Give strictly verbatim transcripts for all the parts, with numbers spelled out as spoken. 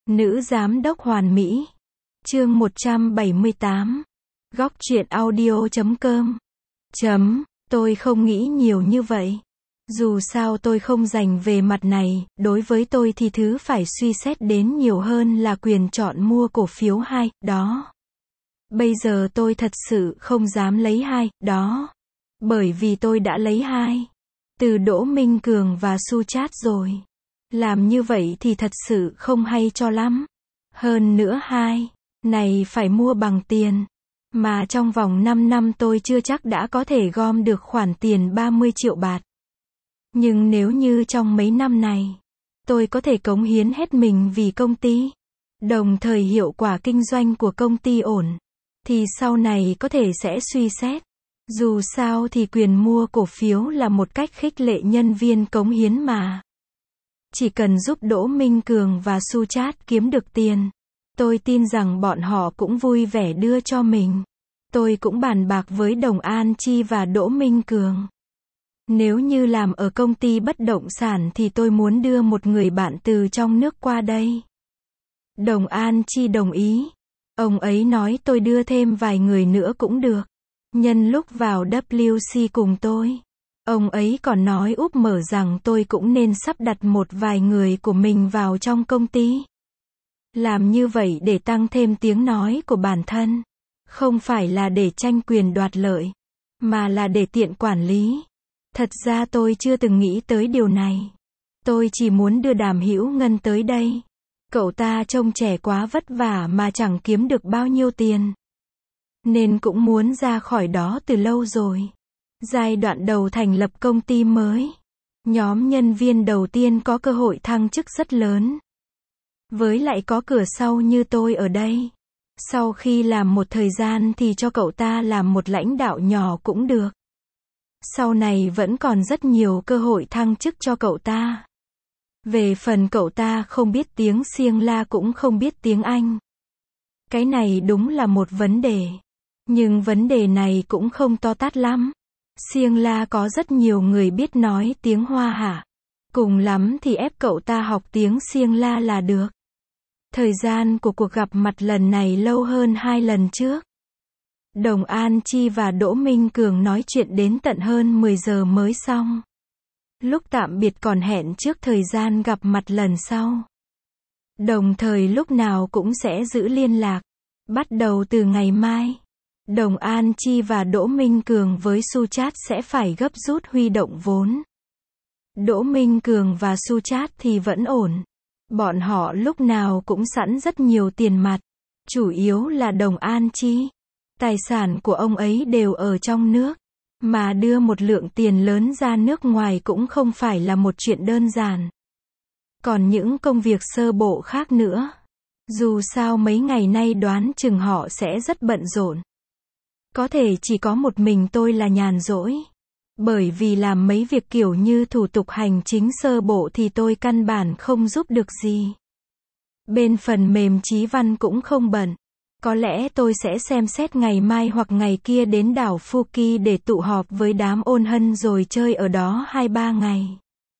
Nữ giám đốc hoàn mỹ. Chương một trăm bảy mươi tám. Góc truyện audio chấm com. Chấm, tôi không nghĩ nhiều như vậy. Dù sao tôi không rành về mặt này, đối với tôi thì thứ phải suy xét đến nhiều hơn là quyền chọn mua cổ phiếu hai, đó. Bây giờ tôi thật sự không dám lấy hai, đó. Bởi vì tôi đã lấy hai. Từ Đỗ Minh Cường và Suchat rồi. Làm như vậy thì thật sự không hay cho lắm. Hơn nữa hai, này phải mua bằng tiền. Mà trong vòng năm năm tôi chưa chắc đã có thể gom được khoản tiền ba mươi triệu bạt. Nhưng nếu như trong mấy năm này, tôi có thể cống hiến hết mình vì công ty, đồng thời hiệu quả kinh doanh của công ty ổn, thì sau này có thể sẽ suy xét. Dù sao thì quyền mua cổ phiếu là một cách khích lệ nhân viên cống hiến mà. Chỉ cần giúp Đỗ Minh Cường và Suchat kiếm được tiền, tôi tin rằng bọn họ cũng vui vẻ đưa cho mình. Tôi cũng bàn bạc với Đồng An Chi và Đỗ Minh Cường. Nếu như làm ở công ty bất động sản thì tôi muốn đưa một người bạn từ trong nước qua đây. Đồng An Chi đồng ý. Ông ấy nói tôi đưa thêm vài người nữa cũng được. Nhân lúc vào W C cùng tôi, ông ấy còn nói úp mở rằng tôi cũng nên sắp đặt một vài người của mình vào trong công ty. Làm như vậy để tăng thêm tiếng nói của bản thân. Không phải là để tranh quyền đoạt lợi, mà là để tiện quản lý. Thật ra tôi chưa từng nghĩ tới điều này. Tôi chỉ muốn đưa Đàm Hữu Ngân tới đây. Cậu ta trông trẻ quá vất vả mà chẳng kiếm được bao nhiêu tiền. Nên cũng muốn ra khỏi đó từ lâu rồi. Giai đoạn đầu thành lập công ty mới, nhóm nhân viên đầu tiên có cơ hội thăng chức rất lớn. Với lại có cửa sau như tôi ở đây. Sau khi làm một thời gian thì cho cậu ta làm một lãnh đạo nhỏ cũng được. Sau này vẫn còn rất nhiều cơ hội thăng chức cho cậu ta. Về phần cậu ta không biết tiếng Siêng La cũng không biết tiếng Anh. Cái này đúng là một vấn đề. Nhưng vấn đề này cũng không to tát lắm. Siêng La có rất nhiều người biết nói tiếng Hoa Hạ. Cùng lắm thì ép cậu ta học tiếng Siêng La là được. Thời gian của cuộc gặp mặt lần này lâu hơn hai lần trước. Đồng An Chi và Đỗ Minh Cường nói chuyện đến tận hơn mười giờ mới xong. Lúc tạm biệt còn hẹn trước thời gian gặp mặt lần sau. Đồng thời lúc nào cũng sẽ giữ liên lạc. Bắt đầu từ ngày mai, Đồng An Chi và Đỗ Minh Cường với Suchat sẽ phải gấp rút huy động vốn. Đỗ Minh Cường và Suchat thì vẫn ổn. Bọn họ lúc nào cũng sẵn rất nhiều tiền mặt. Chủ yếu là Đồng An Chi. Tài sản của ông ấy đều ở trong nước. Mà đưa một lượng tiền lớn ra nước ngoài cũng không phải là một chuyện đơn giản. Còn những công việc sơ bộ khác nữa. Dù sao mấy ngày nay đoán chừng họ sẽ rất bận rộn. Có thể chỉ có một mình tôi là nhàn rỗi. Bởi vì làm mấy việc kiểu như thủ tục hành chính sơ bộ thì tôi căn bản không giúp được gì. Bên phần mềm Chí Văn cũng không bận. Có lẽ tôi sẽ xem xét ngày mai hoặc ngày kia đến đảo Phuket để tụ họp với đám ôn hân rồi chơi ở đó hai ba ngày.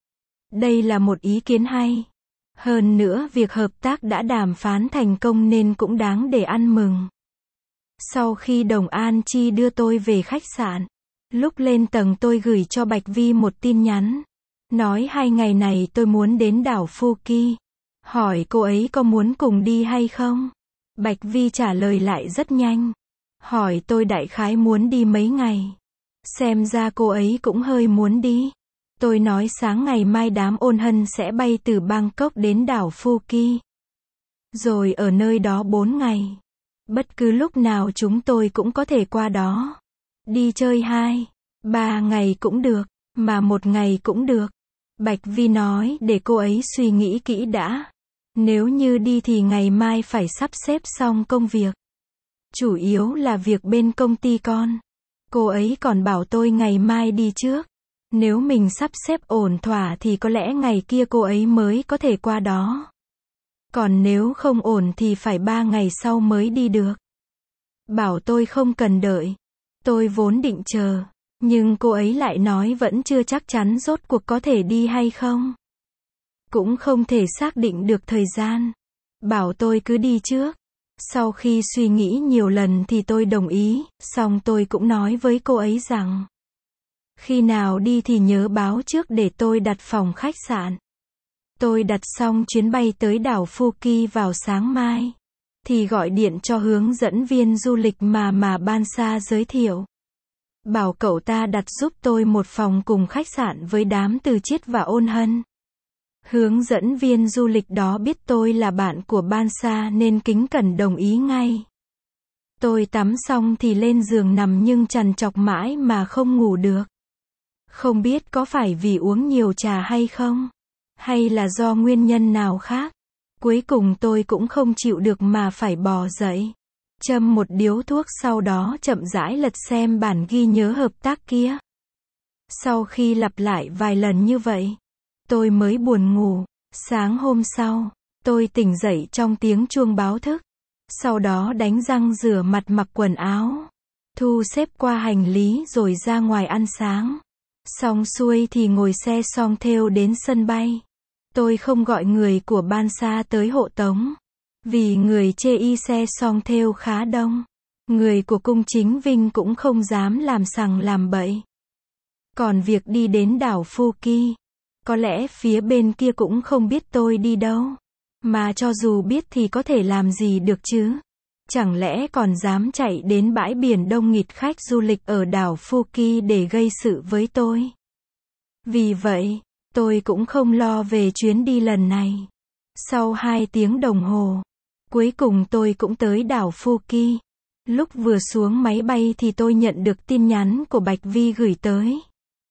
Đây là một ý kiến hay. Hơn nữa việc hợp tác đã đàm phán thành công nên cũng đáng để ăn mừng. Sau khi Đồng An Chi đưa tôi về khách sạn, lúc lên tầng tôi gửi cho Bạch Vi một tin nhắn. Nói hai ngày này tôi muốn đến đảo Phuket. Hỏi cô ấy có muốn cùng đi hay không? Bạch Vi trả lời lại rất nhanh. Hỏi tôi đại khái muốn đi mấy ngày. Xem ra cô ấy cũng hơi muốn đi. Tôi nói sáng ngày mai đám ôn hân sẽ bay từ Bangkok đến đảo Phuket. Rồi ở nơi đó bốn ngày. Bất cứ lúc nào chúng tôi cũng có thể qua đó. Đi chơi hai, ba ngày cũng được, mà một ngày cũng được. Bạch Vi nói để cô ấy suy nghĩ kỹ đã. Nếu như đi thì ngày mai phải sắp xếp xong công việc. Chủ yếu là việc bên công ty con. Cô ấy còn bảo tôi ngày mai đi trước. Nếu mình sắp xếp ổn thỏa thì có lẽ ngày kia cô ấy mới có thể qua đó. Còn nếu không ổn thì phải ba ngày sau mới đi được. Bảo tôi không cần đợi. Tôi vốn định chờ. Nhưng cô ấy lại nói vẫn chưa chắc chắn rốt cuộc có thể đi hay không. Cũng không thể xác định được thời gian. bảo tôi cứ đi trước. Sau khi suy nghĩ nhiều lần thì tôi đồng ý, xong tôi cũng nói với cô ấy rằng khi nào đi thì nhớ báo trước để tôi đặt phòng khách sạn. Tôi đặt xong chuyến bay tới đảo Phuket vào sáng mai, thì gọi điện cho hướng dẫn viên du lịch mà mà Bansa giới thiệu. Bảo cậu ta đặt giúp tôi một phòng cùng khách sạn với đám Từ Chiết và Ôn Hân. Hướng dẫn viên du lịch đó biết tôi là bạn của Bansa nên kính cẩn đồng ý ngay. Tôi tắm xong thì lên giường nằm nhưng trằn trọc mãi mà không ngủ được. Không biết có phải vì uống nhiều trà hay không? Hay là do nguyên nhân nào khác? Cuối cùng tôi cũng không chịu được mà phải bò dậy. Châm một điếu thuốc sau đó chậm rãi lật xem bản ghi nhớ hợp tác kia. Sau khi lặp lại vài lần như vậy, tôi mới buồn ngủ. Sáng hôm sau, tôi tỉnh dậy trong tiếng chuông báo thức. Sau đó đánh răng rửa mặt mặc quần áo. Thu xếp qua hành lý rồi ra ngoài ăn sáng. Xong xuôi thì ngồi xe song thêu đến sân bay. Tôi không gọi người của Bansa tới hộ tống. Vì người chê y xe song thêu khá đông. Người của cung chính Vinh cũng không dám làm sằng làm bậy. Còn việc đi đến đảo Phuket, có lẽ phía bên kia cũng không biết tôi đi đâu. Mà cho dù biết thì có thể làm gì được chứ? Chẳng lẽ còn dám chạy đến bãi biển đông nghịt khách du lịch ở đảo Phuket để gây sự với tôi? Vì vậy, tôi cũng không lo về chuyến đi lần này. Sau hai tiếng đồng hồ, cuối cùng tôi cũng tới đảo Phuket. Lúc vừa xuống máy bay thì tôi nhận được tin nhắn của Bạch Vi gửi tới.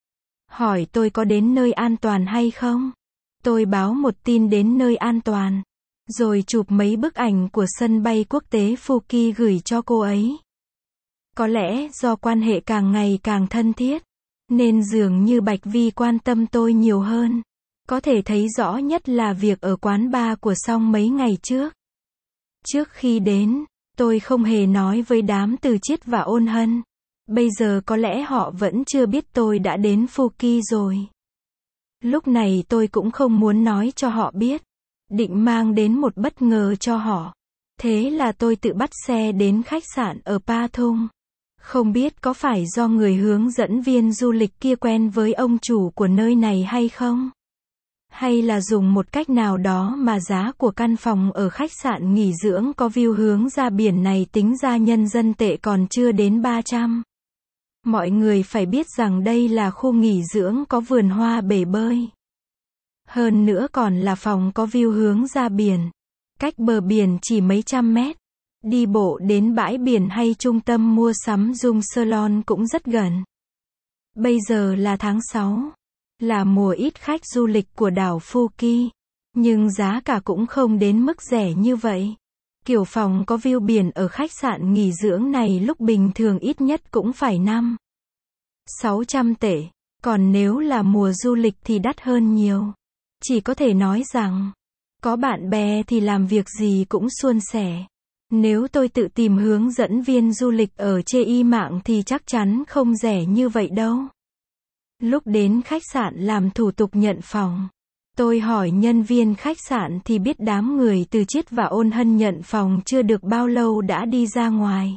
Hỏi tôi có đến nơi an toàn hay không? Tôi báo một tin đến nơi an toàn. Rồi chụp mấy bức ảnh của sân bay quốc tế Phuket gửi cho cô ấy. Có lẽ do quan hệ càng ngày càng thân thiết, nên dường như Bạch Vi quan tâm tôi nhiều hơn. Có thể thấy rõ nhất là việc ở quán bar của Song mấy ngày trước. Trước khi đến, tôi không hề nói với đám Từ Chiết và Ôn Hân. Bây giờ có lẽ họ vẫn chưa biết tôi đã đến Phuket rồi. Lúc này tôi cũng không muốn nói cho họ biết. Định mang đến một bất ngờ cho họ. Thế là tôi tự bắt xe đến khách sạn ở Pathum. Không biết có phải do người hướng dẫn viên du lịch kia quen với ông chủ của nơi này hay không? Hay là dùng một cách nào đó mà giá của căn phòng ở khách sạn nghỉ dưỡng có view hướng ra biển này tính ra nhân dân tệ còn chưa đến ba trăm. Mọi người phải biết rằng đây là khu nghỉ dưỡng có vườn hoa bể bơi. Hơn nữa còn là phòng có view hướng ra biển. Cách bờ biển chỉ mấy trăm mét. Đi bộ đến bãi biển hay trung tâm mua sắm Dung Salon cũng rất gần. Bây giờ là tháng sáu. Là mùa ít khách du lịch của đảo Phuket. Nhưng giá cả cũng không đến mức rẻ như vậy. Kiểu phòng có view biển ở khách sạn nghỉ dưỡng này lúc bình thường ít nhất cũng phải năm sáu trăm tệ. Còn nếu là mùa du lịch thì đắt hơn nhiều. Chỉ có thể nói rằng, có bạn bè thì làm việc gì cũng suôn sẻ. Nếu tôi tự tìm hướng dẫn viên du lịch ở chê y mạng thì chắc chắn không rẻ như vậy đâu. Lúc đến khách sạn làm thủ tục nhận phòng, tôi hỏi nhân viên khách sạn thì biết đám người Từ Chiết và Ôn Hân nhận phòng chưa được bao lâu đã đi ra ngoài.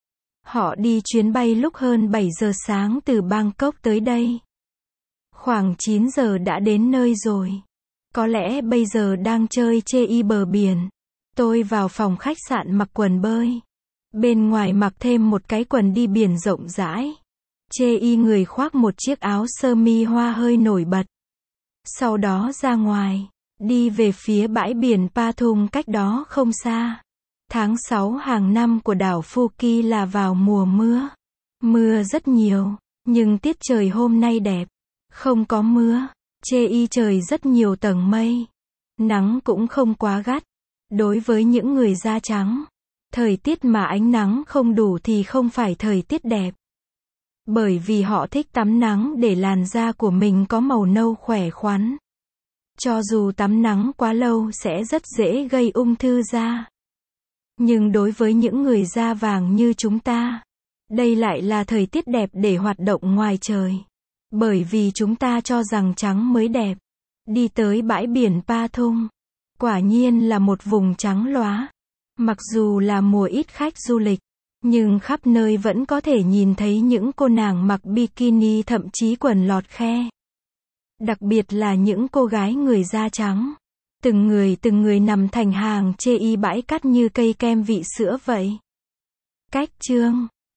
Họ đi chuyến bay lúc hơn bảy giờ sáng từ Bangkok tới đây. Khoảng chín giờ đã đến nơi rồi. Có lẽ bây giờ đang chơi chê y bờ biển. Tôi vào phòng khách sạn mặc quần bơi. Bên ngoài mặc thêm một cái quần đi biển rộng rãi. Chê y người khoác một chiếc áo sơ mi hoa hơi nổi bật. Sau đó ra ngoài, đi về phía bãi biển Pathum cách đó không xa. Tháng sáu hàng năm của đảo Phuket là vào mùa mưa. Mưa rất nhiều, nhưng tiết trời hôm nay đẹp. Không có mưa. Chê y trời rất nhiều tầng mây. Nắng cũng không quá gắt. Đối với những người da trắng, thời tiết mà ánh nắng không đủ thì không phải thời tiết đẹp. Bởi vì họ thích tắm nắng để làn da của mình có màu nâu khỏe khoắn. Cho dù tắm nắng quá lâu sẽ rất dễ gây ung thư da. Nhưng đối với những người da vàng như chúng ta, đây lại là thời tiết đẹp để hoạt động ngoài trời. Bởi vì chúng ta cho rằng trắng mới đẹp. Đi tới bãi biển Pathum, Quả nhiên là một vùng trắng lóa. Mặc dù là mùa ít khách du lịch, nhưng khắp nơi vẫn có thể nhìn thấy những cô nàng mặc bikini, thậm chí quần lọt khe. Đặc biệt là những cô gái người da trắng. Từng người từng người nằm thành hàng chê y bãi cát như cây kem vị sữa vậy. Cách chương